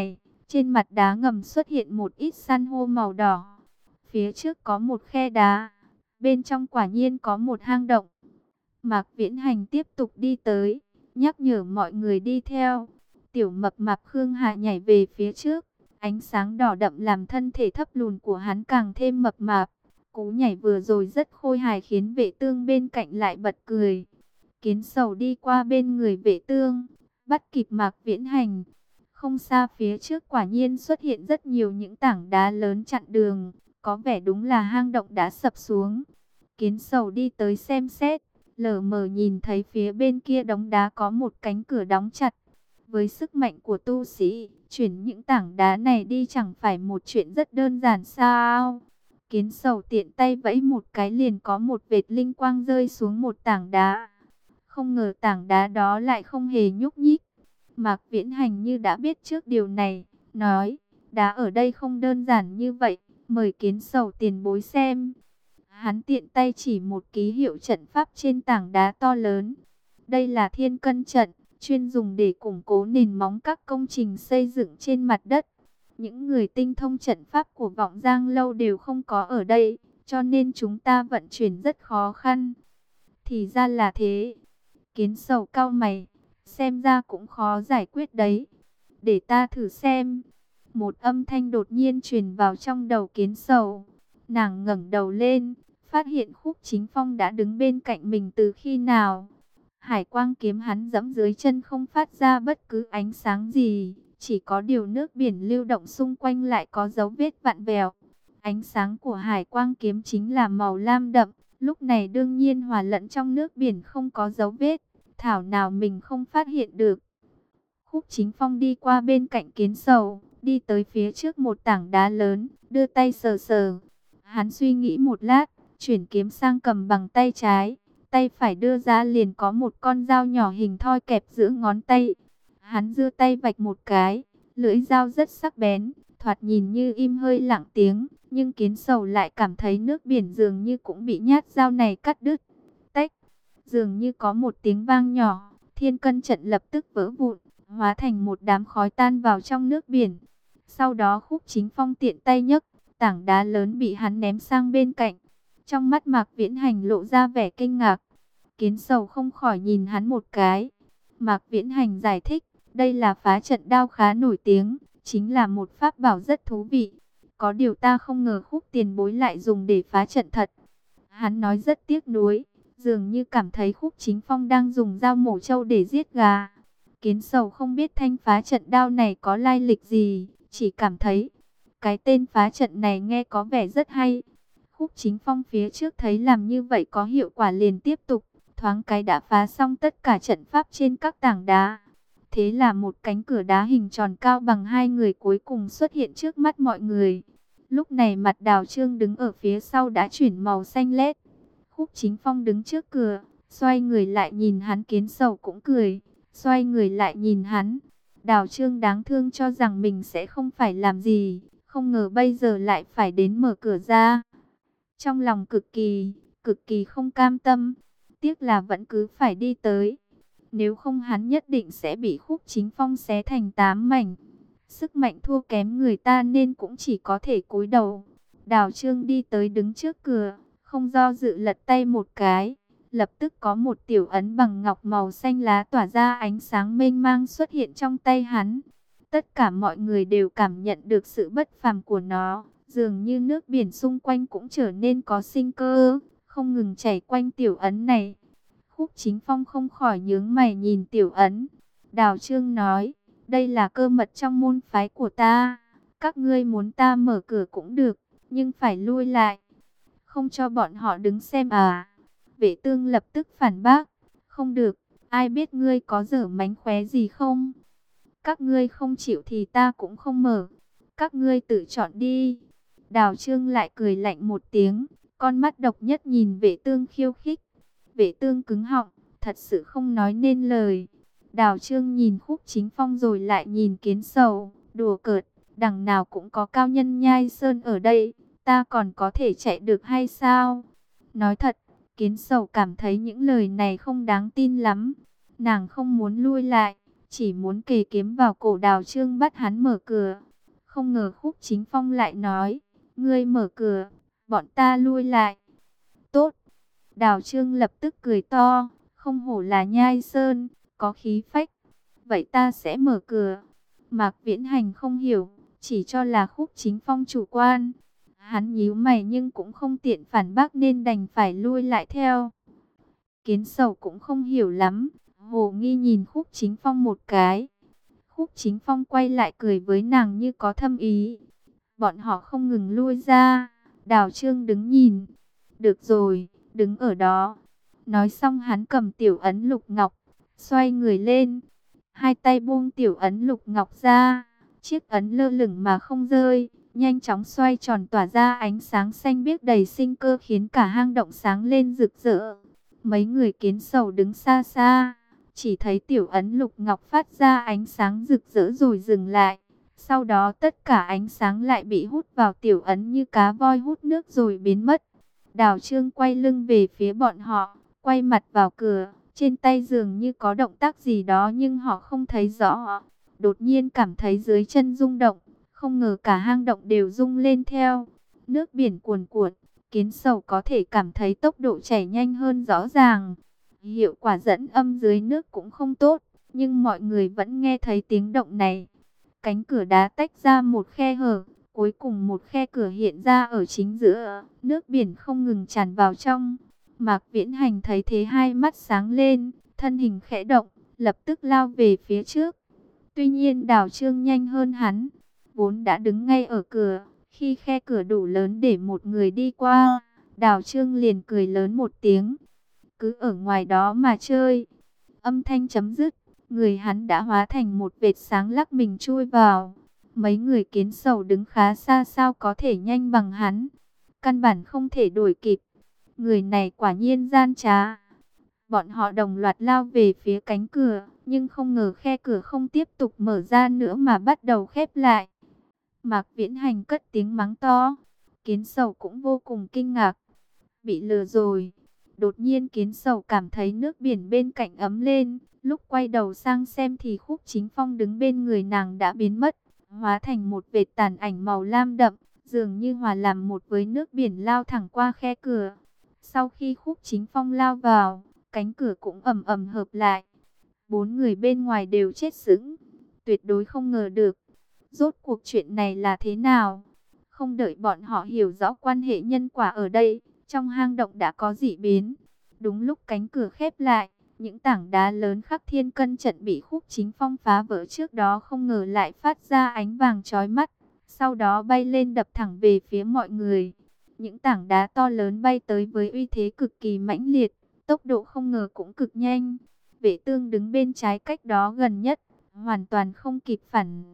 Trên mặt đá ngầm xuất hiện một ít san hô màu đỏ. Phía trước có một khe đá. Bên trong quả nhiên có một hang động. Mạc Viễn Hành tiếp tục đi tới, nhắc nhở mọi người đi theo. Tiểu mập mạp Khương Hà nhảy về phía trước. Ánh sáng đỏ đậm làm thân thể thấp lùn của hắn càng thêm mập mạp. Cú nhảy vừa rồi rất khôi hài khiến Vệ Tương bên cạnh lại bật cười. Kiến Sầu đi qua bên người Vệ Tương, bắt kịp Mạc Viễn Hành. Không xa phía trước quả nhiên xuất hiện rất nhiều những tảng đá lớn chặn đường, có vẻ đúng là hang động đã sập xuống. Kiến Sầu đi tới xem xét, lờ mờ nhìn thấy phía bên kia đống đá có một cánh cửa đóng chặt. Với sức mạnh của tu sĩ, chuyển những tảng đá này đi chẳng phải một chuyện rất đơn giản sao? Kiến Sầu tiện tay vẫy một cái liền có một vệt linh quang rơi xuống một tảng đá. Không ngờ tảng đá đó lại không hề nhúc nhích. Mạc Viễn Hành như đã biết trước điều này, nói, đá ở đây không đơn giản như vậy, mời Kiến Sầu tiền bối xem. Hắn tiện tay chỉ một ký hiệu trận pháp trên tảng đá to lớn. Đây là Thiên Cân trận, chuyên dùng để củng cố nền móng các công trình xây dựng trên mặt đất. Những người tinh thông trận pháp của Vọng Giang Lâu đều không có ở đây, cho nên chúng ta vận chuyển rất khó khăn. Thì ra là thế. Kiến Sầu cau mày, xem ra cũng khó giải quyết đấy. Để ta thử xem. Một âm thanh đột nhiên truyền vào trong đầu Kiến Sầu. Nàng ngẩng đầu lên, phát hiện Khúc Chính Phong đã đứng bên cạnh mình từ khi nào. Hải quang kiếm hắn giẫm dưới chân không phát ra bất cứ ánh sáng gì, chỉ có điều nước biển lưu động xung quanh lại có dấu vết vặn vẹo. Ánh sáng của hải quang kiếm chính là màu lam đậm, lúc này đương nhiên hòa lẫn trong nước biển không có dấu vết, thảo nào mình không phát hiện được. Khúc Chính Phong đi qua bên cạnh Kiến Sầu, đi tới phía trước một tảng đá lớn, đưa tay sờ sờ. Hắn suy nghĩ một lát, chuyển kiếm sang cầm bằng tay trái. Tay phải đưa ra liền có một con dao nhỏ hình thoi kẹp giữa ngón tay. Hắn giơ tay vạch một cái, lưỡi dao rất sắc bén, thoạt nhìn như im hơi lặng tiếng. Nhưng Kiến Sầu lại cảm thấy nước biển dường như cũng bị nhát dao này cắt đứt. Tách, dường như có một tiếng vang nhỏ, Thiên Cân trận lập tức vỡ vụn, hóa thành một đám khói tan vào trong nước biển. Sau đó Khúc Chính Phong tiện tay nhấc, tảng đá lớn bị hắn ném sang bên cạnh. Trong mắt Mạc Viễn Hành lộ ra vẻ kinh ngạc. Kiến Sầu không khỏi nhìn hắn một cái. Mạc Viễn Hành giải thích, đây là phá trận đao khá nổi tiếng, chính là một pháp bảo rất thú vị. Có điều ta không ngờ Khúc tiền bối lại dùng để phá trận thật. Hắn nói rất tiếc nuối, dường như cảm thấy Khúc Chính Phong đang dùng dao mổ trâu để giết gà. Kiến Sầu không biết thanh phá trận đao này có lai lịch gì, chỉ cảm thấy cái tên phá trận này nghe có vẻ rất hay. Khúc Chính Phong phía trước thấy làm như vậy có hiệu quả liền tiếp tục, thoáng cái đã phá xong tất cả trận pháp trên các tảng đá. Thế là một cánh cửa đá hình tròn cao bằng hai người cuối cùng xuất hiện trước mắt mọi người. Lúc này mặt Đào Trương đứng ở phía sau đã chuyển màu xanh lét. Khúc Chính Phong đứng trước cửa, xoay người lại nhìn hắn. Kiến Sầu cũng cười, xoay người lại nhìn hắn. Đào Trương đáng thương cho rằng mình sẽ không phải làm gì, không ngờ bây giờ lại phải đến mở cửa ra. Trong lòng cực kỳ không cam tâm, tiếc là vẫn cứ phải đi tới. Nếu không hắn nhất định sẽ bị Khúc Chính Phong xé thành 8 mảnh. Sức mạnh thua kém người ta nên cũng chỉ có thể cúi đầu. Đào Trương đi tới đứng trước cửa, không do dự lật tay một cái. Lập tức có một tiểu ấn bằng ngọc màu xanh lá tỏa ra ánh sáng mênh mang xuất hiện trong tay hắn. Tất cả mọi người đều cảm nhận được sự bất phàm của nó. Dường như nước biển xung quanh cũng trở nên có sinh cơ, không ngừng chảy quanh tiểu ấn này. Khúc Chính Phong không khỏi nhướng mày nhìn tiểu ấn. Đào Trương nói, đây là cơ mật trong môn phái của ta. Các ngươi muốn ta mở cửa cũng được, nhưng phải lui lại. Không cho bọn họ đứng xem à? Vệ Tương lập tức phản bác, không được, ai biết ngươi có dở mánh khóe gì không? Các ngươi không chịu thì ta cũng không mở. Các ngươi tự chọn đi. Đào Trương lại cười lạnh một tiếng, con mắt độc nhất nhìn Vệ Tương khiêu khích. Vệ Tương cứng họng, thật sự không nói nên lời. Đào Trương nhìn Khúc Chính Phong rồi lại nhìn Kiến Sầu, đùa cợt, đằng nào cũng có cao nhân Nhai Sơn ở đây, ta còn có thể chạy được hay sao? Nói thật, Kiến Sầu cảm thấy những lời này không đáng tin lắm. Nàng không muốn lui lại, chỉ muốn kề kiếm vào cổ Đào Trương bắt hắn mở cửa. Không ngờ Khúc Chính Phong lại nói, ngươi mở cửa, bọn ta lui lại. Tốt. Đào Trương lập tức cười to, không hổ là Nhai Sơn, có khí phách. Vậy ta sẽ mở cửa. Mạc Viễn Hành không hiểu, chỉ cho là Khúc Chính Phong chủ quan. Hắn nhíu mày nhưng cũng không tiện phản bác nên đành phải lui lại theo. Kiến Sầu cũng không hiểu lắm, hồ nghi nhìn Khúc Chính Phong một cái. Khúc Chính Phong quay lại cười với nàng như có thâm ý. Bọn họ không ngừng lui ra, Đào Trương đứng nhìn. Được rồi, đứng ở đó. Nói xong hắn cầm tiểu ấn lục ngọc, xoay người lên. Hai tay buông tiểu ấn lục ngọc ra, chiếc ấn lơ lửng mà không rơi, nhanh chóng xoay tròn tỏa ra ánh sáng xanh biếc đầy sinh cơ khiến cả hang động sáng lên rực rỡ. Mấy người Kiến Sầu đứng xa xa, chỉ thấy tiểu ấn lục ngọc phát ra ánh sáng rực rỡ rồi dừng lại. Sau đó tất cả ánh sáng lại bị hút vào tiểu ấn như cá voi hút nước rồi biến mất. Đào Trương quay lưng về phía bọn họ, quay mặt vào cửa. Trên tay dường như có động tác gì đó nhưng họ không thấy rõ. Đột nhiên cảm thấy dưới chân rung động, không ngờ cả hang động đều rung lên theo. Nước biển cuồn cuộn, Kiến Sầu có thể cảm thấy tốc độ chảy nhanh hơn rõ ràng. Hiệu quả dẫn âm dưới nước cũng không tốt, nhưng mọi người vẫn nghe thấy tiếng động này. Cánh cửa đá tách ra một khe hở, cuối cùng một khe cửa hiện ra ở chính giữa, nước biển không ngừng tràn vào trong. Mạc Viễn Hành thấy thế hai mắt sáng lên, thân hình khẽ động, lập tức lao về phía trước. Tuy nhiên Đào Trương nhanh hơn hắn, vốn đã đứng ngay ở cửa, khi khe cửa đủ lớn để một người đi qua, Đào Trương liền cười lớn một tiếng. Cứ ở ngoài đó mà chơi. Âm thanh chấm dứt, người hắn đã hóa thành một vệt sáng lắc mình chui vào. Mấy người Kiến Sầu đứng khá xa sao có thể nhanh bằng hắn. Căn bản không thể đuổi kịp. Người này quả nhiên gian trá. Bọn họ đồng loạt lao về phía cánh cửa, nhưng không ngờ khe cửa không tiếp tục mở ra nữa mà bắt đầu khép lại. Mạc Viễn Hành cất tiếng mắng to. Kiến Sầu cũng vô cùng kinh ngạc. Bị lừa rồi. Đột nhiên Kiến Sầu cảm thấy nước biển bên cạnh ấm lên. Lúc quay đầu sang xem thì Khúc Chính Phong đứng bên người nàng đã biến mất, hóa thành một vệt tàn ảnh màu lam đậm, dường như hòa làm một với nước biển lao thẳng qua khe cửa. Sau khi Khúc Chính Phong lao vào, cánh cửa cũng ầm ầm hợp lại. Bốn người bên ngoài đều chết sững, tuyệt đối không ngờ được. Rốt cuộc chuyện này là thế nào? Không đợi bọn họ hiểu rõ quan hệ nhân quả ở đây, trong hang động đã có dị biến. Đúng lúc cánh cửa khép lại, những tảng đá lớn khắc thiên cân trận bị Khúc Chính Phong phá vỡ trước đó không ngờ lại phát ra ánh vàng chói mắt. Sau đó bay lên đập thẳng về phía mọi người. Những tảng đá to lớn bay tới với uy thế cực kỳ mãnh liệt, tốc độ không ngờ cũng cực nhanh. Vệ Tương đứng bên trái cách đó gần nhất, hoàn toàn không kịp phản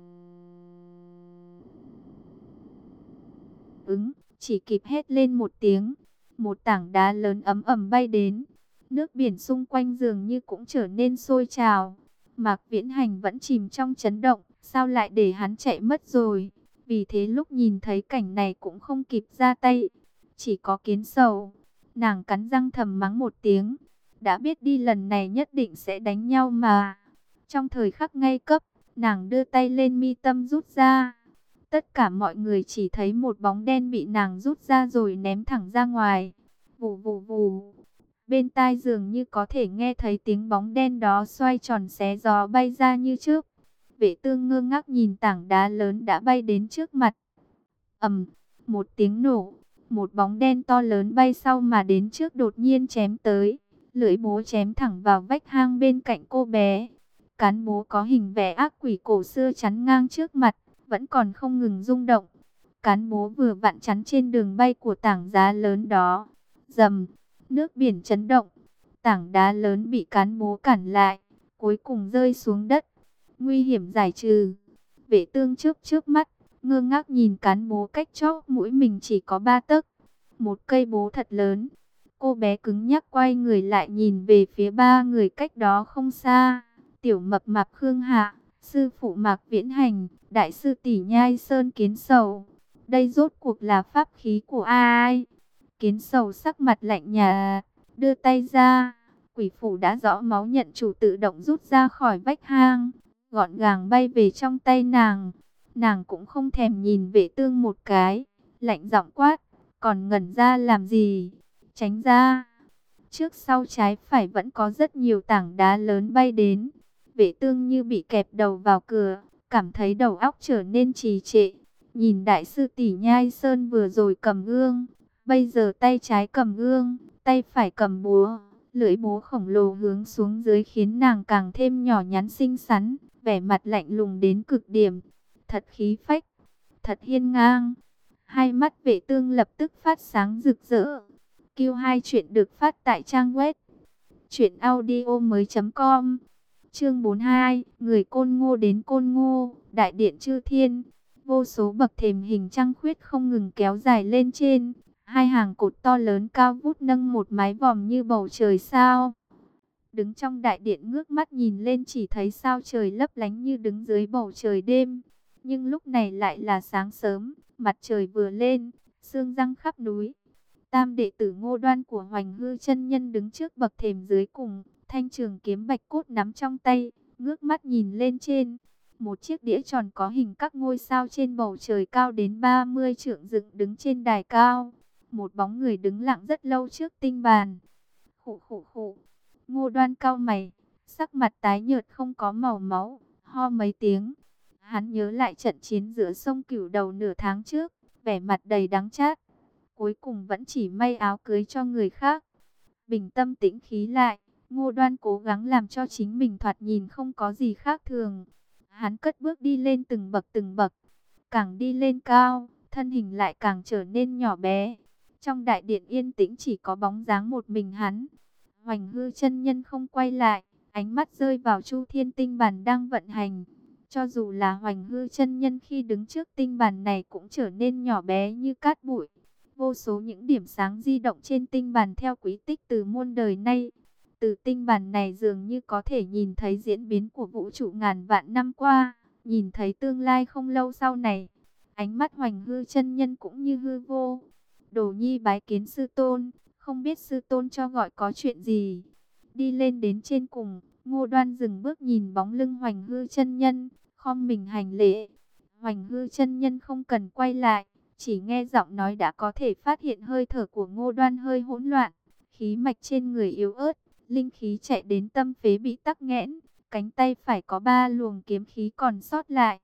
ứng, chỉ kịp hét lên một tiếng. Một tảng đá lớn ầm ầm bay đến. Nước biển xung quanh dường như cũng trở nên sôi trào. Mạc Viễn Hành vẫn chìm trong chấn động, sao lại để hắn chạy mất rồi? Vì thế lúc nhìn thấy cảnh này cũng không kịp ra tay. Chỉ có Kiến Sầu, nàng cắn răng thầm mắng một tiếng. Đã biết đi lần này nhất định sẽ đánh nhau mà. Trong thời khắc nguy cấp, nàng đưa tay lên mi tâm rút ra. Tất cả mọi người chỉ thấy một bóng đen bị nàng rút ra rồi ném thẳng ra ngoài. Vù vù vù. Bên tai dường như có thể nghe thấy tiếng bóng đen đó xoay tròn xé gió bay ra như trước. Vệ Tương ngơ ngác nhìn tảng đá lớn đã bay đến trước mặt. Ầm, một tiếng nổ, một bóng đen to lớn bay sau mà đến trước đột nhiên chém tới. Lưỡi búa chém thẳng vào vách hang bên cạnh cô bé. Cán búa có hình vẽ ác quỷ cổ xưa chắn ngang trước mặt, vẫn còn không ngừng rung động. Cán búa vừa vặn chắn trên đường bay của tảng đá lớn đó. Rầm, nước biển chấn động, tảng đá lớn bị cán búa cản lại, cuối cùng rơi xuống đất. Nguy hiểm giải trừ. Vệ Tương trước mắt, ngơ ngác nhìn cán búa cách chóp mũi mình chỉ có 3 tấc. Một cây búa thật lớn. Cô bé cứng nhắc quay người lại nhìn về phía ba người cách đó không xa. Tiểu Mập Mạp Khương Hạ, sư phụ Mạc Viễn Hành, đại sư tỷ Nhai Sơn Kiến Sầu. Đây rốt cuộc là pháp khí của ai? Kiến Sầu sắc mặt lạnh nhạt, đưa tay ra. Quỷ phủ đã rõ máu nhận chủ tự động rút ra khỏi vách hang, gọn gàng bay về trong tay nàng. Nàng cũng không thèm nhìn Vệ Tương một cái, lạnh giọng quát, còn ngẩn ra làm gì? Tránh ra. Trước sau trái phải vẫn có rất nhiều tảng đá lớn bay đến. Vệ Tương như bị kẹp đầu vào cửa, cảm thấy đầu óc trở nên trì trệ. Nhìn đại sư tỷ Nhai Sơn vừa rồi cầm gương, bây giờ tay trái cầm gương, tay phải cầm búa, lưỡi búa khổng lồ hướng xuống dưới khiến nàng càng thêm nhỏ nhắn xinh xắn, vẻ mặt lạnh lùng đến cực điểm. Thật khí phách, thật hiên ngang. Hai mắt Vệ Tương lập tức phát sáng rực rỡ. Q2 chuyện được phát tại trang web truyệnaudiomoi.com. Chương 42, người Côn Ngô đến Côn Ngô, đại điện chư thiên. Vô số bậc thềm hình trăng khuyết không ngừng kéo dài lên trên. Hai hàng cột to lớn cao vút nâng một mái vòm như bầu trời sao. Đứng trong đại điện ngước mắt nhìn lên chỉ thấy sao trời lấp lánh như đứng dưới bầu trời đêm. Nhưng lúc này lại là sáng sớm, mặt trời vừa lên, sương răng khắp núi. Tam đệ tử Ngô Đoan của Hoành Hư chân nhân đứng trước bậc thềm dưới cùng, thanh trường kiếm bạch cốt nắm trong tay, ngước mắt nhìn lên trên. Một chiếc đĩa tròn có hình các ngôi sao trên bầu trời cao đến 30 trượng dựng đứng trên đài cao. Một bóng người đứng lặng rất lâu trước tinh bàn. Khụ khụ khụ. Ngô Đoan cau mày, sắc mặt tái nhợt không có màu máu, ho mấy tiếng. Hắn nhớ lại trận chiến giữa sông Cửu Đầu nửa tháng trước, vẻ mặt đầy đắng chát. Cuối cùng vẫn chỉ may áo cưới cho người khác. Bình tâm tĩnh khí lại, Ngô Đoan cố gắng làm cho chính mình thoạt nhìn không có gì khác thường. Hắn cất bước đi lên từng bậc, càng đi lên cao, thân hình lại càng trở nên nhỏ bé. Trong đại điện yên tĩnh chỉ có bóng dáng một mình hắn. Hoành Hư chân nhân không quay lại, ánh mắt rơi vào Chu Thiên tinh bản đang vận hành. Cho dù là Hoành Hư chân nhân khi đứng trước tinh bản này cũng trở nên nhỏ bé như cát bụi. Vô số những điểm sáng di động trên tinh bàn theo quý tích từ muôn đời nay. Từ tinh bàn này dường như có thể nhìn thấy diễn biến của vũ trụ ngàn vạn năm qua, nhìn thấy tương lai không lâu sau này. Ánh mắt Hoành Hư chân nhân cũng như hư vô. Đồ Nhi bái kiến sư tôn, không biết sư tôn cho gọi có chuyện gì. Đi lên đến trên cùng, Ngô Đoan dừng bước nhìn bóng lưng Hoành Hư chân nhân, khom mình hành lễ. Hoành Hư chân nhân không cần quay lại, chỉ nghe giọng nói đã có thể phát hiện hơi thở của Ngô Đoan hơi hỗn loạn, khí mạch trên người yếu ớt, linh khí chạy đến tâm phế bị tắc nghẽn, cánh tay phải có 3 luồng kiếm khí còn sót lại.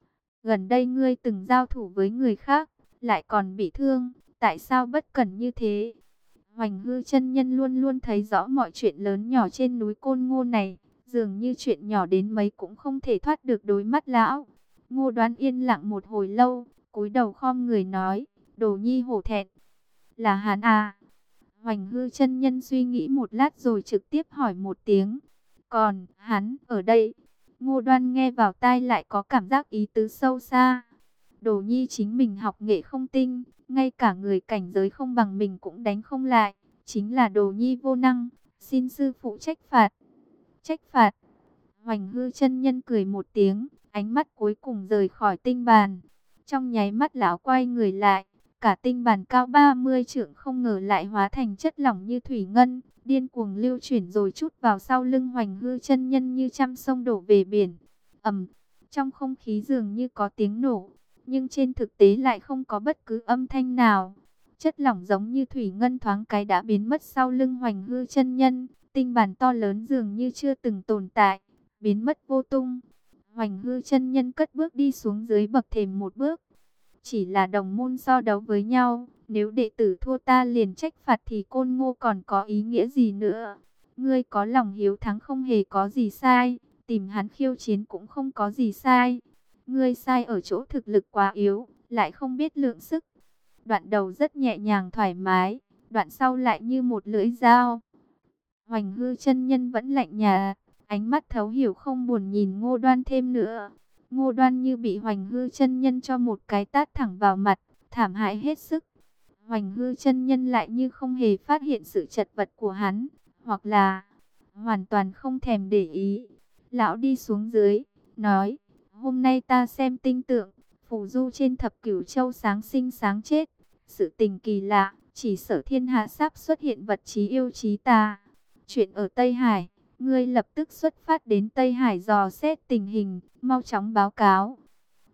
Gần đây ngươi từng giao thủ với người khác, lại còn bị thương, tại sao bất cẩn như thế? Hoành Hư chân nhân luôn luôn thấy rõ mọi chuyện lớn nhỏ trên núi Côn Ngô này, dường như chuyện nhỏ đến mấy cũng không thể thoát được đôi mắt lão. Ngô Đoan yên lặng một hồi lâu, cúi đầu khom người nói, Đồ Nhi hổ thẹn. Là hắn à? Hoành Hư chân nhân suy nghĩ một lát rồi trực tiếp hỏi một tiếng. Còn hắn ở đây? Ngô Đoan nghe vào tai lại có cảm giác ý tứ sâu xa. Đồ Nhi chính mình học nghệ không tinh, ngay cả người cảnh giới không bằng mình cũng đánh không lại. Chính là Đồ Nhi vô năng, xin sư phụ trách phạt. Trách phạt? Hoành Hư chân nhân cười một tiếng, ánh mắt cuối cùng rời khỏi tinh bàn. Trong nháy mắt lão quay người lại, cả tinh bàn cao 30 trượng không ngờ lại hóa thành chất lỏng như thủy ngân, điên cuồng lưu chuyển rồi trút vào sau lưng Hoành Hư chân nhân như trăm sông đổ về biển. Ầm, trong không khí dường như có tiếng nổ, nhưng trên thực tế lại không có bất cứ âm thanh nào. Chất lỏng giống như thủy ngân thoáng cái đã biến mất sau lưng Hoành Hư chân nhân, tinh bàn to lớn dường như chưa từng tồn tại, biến mất vô tung. Hoành Hư chân nhân cất bước đi xuống dưới bậc thềm một bước. Chỉ là đồng môn so đấu với nhau, nếu đệ tử thua ta liền trách phạt thì Côn Ngô còn có ý nghĩa gì nữa? Ngươi có lòng hiếu thắng không hề có gì sai, tìm hắn khiêu chiến cũng không có gì sai. Ngươi sai ở chỗ thực lực quá yếu, lại không biết lượng sức. Đoạn đầu rất nhẹ nhàng thoải mái, đoạn sau lại như một lưỡi dao. Hoành Hư chân nhân vẫn lạnh nhạt, ánh mắt thấu hiểu không buồn nhìn Ngô Đoan thêm nữa. Ngô Đoan như bị Hoành Hư chân nhân cho một cái tát thẳng vào mặt, thảm hại hết sức. Hoành Hư chân nhân lại như không hề phát hiện sự chật vật của hắn, hoặc là hoàn toàn không thèm để ý. Lão đi xuống dưới, nói, hôm nay ta xem tinh tượng, phù du trên thập cửu châu sáng sinh sáng chết. Sự tình kỳ lạ, chỉ sở thiên hạ sắp xuất hiện vật chí yêu chí tà. Chuyện ở Tây Hải, ngươi lập tức xuất phát đến Tây Hải dò xét tình hình, mau chóng báo cáo.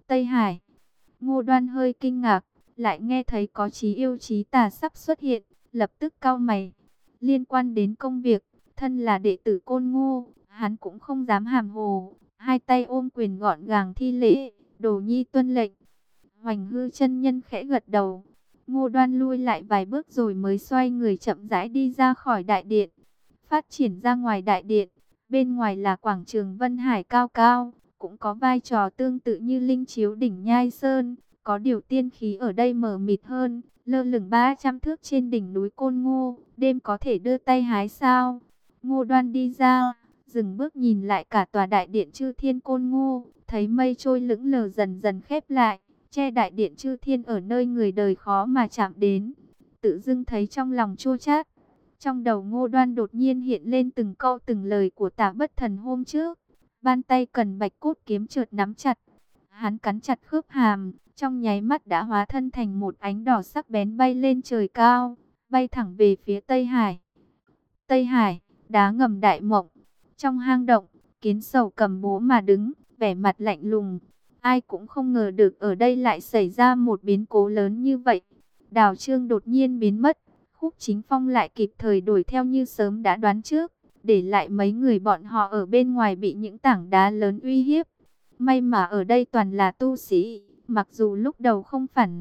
Tây Hải. Ngô Đoan hơi kinh ngạc, lại nghe thấy có chí yêu chí tà sắp xuất hiện, lập tức cau mày. Liên quan đến công việc, thân là đệ tử Côn Ngô, hắn cũng không dám hàm hồ, hai tay ôm quyền gọn gàng thi lễ, Đồ nhi tuân lệnh. Hoành Hư chân nhân khẽ gật đầu. Ngô Đoan lui lại vài bước rồi mới xoay người chậm rãi đi ra khỏi đại điện. Phát triển ra ngoài đại điện, bên ngoài là quảng trường Vân Hải cao cao, cũng có vai trò tương tự như Linh Chiếu đỉnh Nhai Sơn. Có điều tiên khí ở đây mờ mịt hơn, lơ lửng 300 thước trên đỉnh núi Côn Ngô, đêm có thể đưa tay hái sao. Ngô Đoan đi ra, dừng bước nhìn lại cả tòa đại điện Chư Thiên Côn Ngô, thấy mây trôi lững lờ dần dần khép lại, che đại điện Chư Thiên ở nơi người đời khó mà chạm đến. Tự dưng thấy trong lòng chua chát. Trong đầu Ngô Đoan đột nhiên hiện lên từng câu từng lời của Tả Bất Thần hôm trước. Bàn tay cần bạch cốt kiếm chợt nắm chặt. Hắn cắn chặt khớp hàm, trong nháy mắt đã hóa thân thành một ánh đỏ sắc bén bay lên trời cao, bay thẳng về phía Tây Hải. Tây Hải, đá ngầm Đại Mộng. Trong hang động, Kiến Sầu cầm búa mà đứng, vẻ mặt lạnh lùng. Ai cũng không ngờ được ở đây lại xảy ra một biến cố lớn như vậy. Đào Trương đột nhiên biến mất, Khúc Chính Phong lại kịp thời đuổi theo như sớm đã đoán trước, để lại mấy người bọn họ ở bên ngoài bị những tảng đá lớn uy hiếp. May mà ở đây toàn là tu sĩ, mặc dù lúc đầu không phản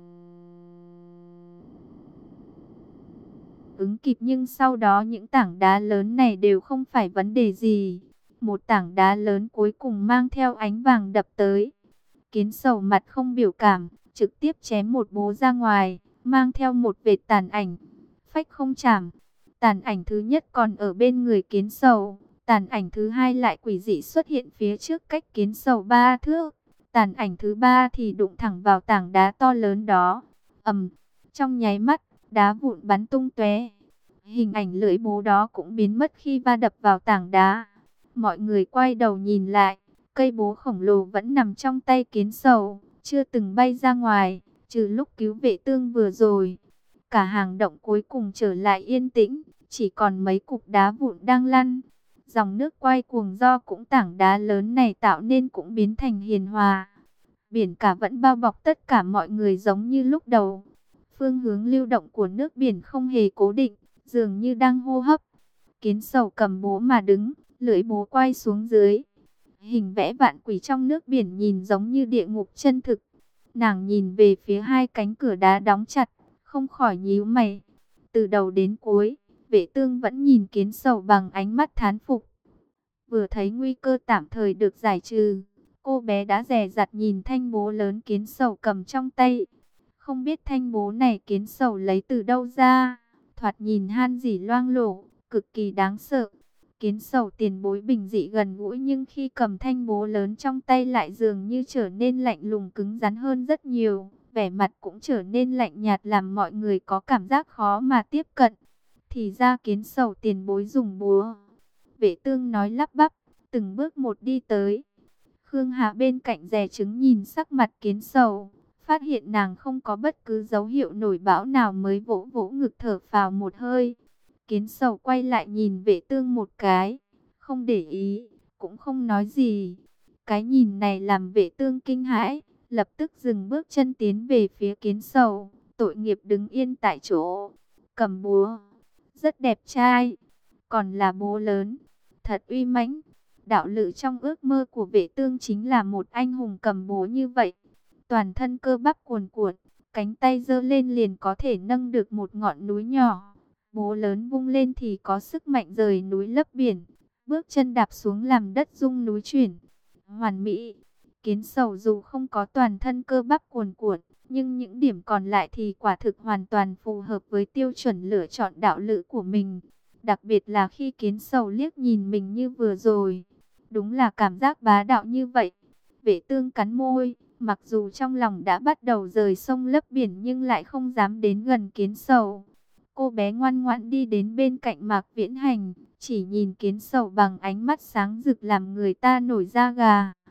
ứng kịp nhưng sau đó những tảng đá lớn này đều không phải vấn đề gì. Một tảng đá lớn cuối cùng mang theo ánh vàng đập tới. Kiến Sầu mặt không biểu cảm, trực tiếp chém một búa ra ngoài, mang theo một vệt tàn ảnh. Phách không chạm. Tàn ảnh thứ nhất còn ở bên người Kiến Sầu, tàn ảnh thứ hai lại quỷ dị xuất hiện phía trước cách Kiến Sầu 3 thước. Tàn ảnh thứ ba thì đụng thẳng vào tảng đá to lớn đó. Ầm, trong nháy mắt, đá vụn bắn tung tóe. Hình ảnh lưỡi búa đó cũng biến mất khi va đập vào tảng đá. Mọi người quay đầu nhìn lại, cây búa khổng lồ vẫn nằm trong tay Kiến Sầu, chưa từng bay ra ngoài, trừ lúc cứu vệ tương vừa rồi. Cả hang động cuối cùng trở lại yên tĩnh, chỉ còn mấy cục đá vụn đang lăn. Dòng nước quay cuồng do cũng tảng đá lớn này tạo nên cũng biến thành hiền hòa. Biển cả vẫn bao bọc tất cả mọi người giống như lúc đầu. Phương hướng lưu động của nước biển không hề cố định, dường như đang hô hấp. Kiến Sầu cầm búa mà đứng, lưỡi búa quay xuống dưới. Hình vẽ vạn quỷ trong nước biển nhìn giống như địa ngục chân thực. Nàng nhìn về phía hai cánh cửa đá đóng chặt, không khỏi nhíu mày. Từ đầu đến cuối, Vệ Tương vẫn nhìn Kiến Sầu bằng ánh mắt thán phục. Vừa thấy nguy cơ tạm thời được giải trừ, cô bé đã dè dặt nhìn thanh búa lớn Kiến Sầu cầm trong tay. Không biết thanh búa này Kiến Sầu lấy từ đâu ra, thoạt nhìn han rỉ loang lổ, cực kỳ đáng sợ. Kiến Sầu tiền bối bình dị gần gũi nhưng khi cầm thanh búa lớn trong tay lại dường như trở nên lạnh lùng cứng rắn hơn rất nhiều. Vẻ mặt cũng trở nên lạnh nhạt làm mọi người có cảm giác khó mà tiếp cận. Thì ra Kiến Sầu tiền bối dùng búa. Vệ Tương nói lắp bắp, từng bước một đi tới. Khương Hà bên cạnh dè chứng nhìn sắc mặt Kiến Sầu, phát hiện nàng không có bất cứ dấu hiệu nổi bão nào mới vỗ vỗ ngực thở phào một hơi. Kiến Sầu quay lại nhìn Vệ Tương một cái, không để ý, cũng không nói gì. Cái nhìn này làm Vệ Tương kinh hãi, lập tức dừng bước chân tiến về phía Kiến Sầu. Tội nghiệp đứng yên tại chỗ, cầm búa, rất đẹp trai, còn là búa lớn, thật uy mãnh. Đạo lự trong ước mơ của Vệ Tương chính là một anh hùng cầm búa như vậy, toàn thân cơ bắp cuồn cuộn, cánh tay giơ lên liền có thể nâng được một ngọn núi nhỏ. Búa lớn vung lên thì có sức mạnh rời núi lấp biển, bước chân đạp xuống làm đất rung núi chuyển. Hoàn mỹ. Kiến Sầu dù không có toàn thân cơ bắp cuồn cuộn, nhưng những điểm còn lại thì quả thực hoàn toàn phù hợp với tiêu chuẩn lựa chọn đạo lữ của mình. Đặc biệt là khi Kiến Sầu liếc nhìn mình như vừa rồi, đúng là cảm giác bá đạo như vậy. Vệ Tương cắn môi, mặc dù trong lòng đã bắt đầu rời sông lấp biển nhưng lại không dám đến gần Kiến Sầu. Cô bé ngoan ngoãn đi đến bên cạnh Mạc Viễn Hành, chỉ nhìn Kiến Sầu bằng ánh mắt sáng rực làm người ta nổi da gà.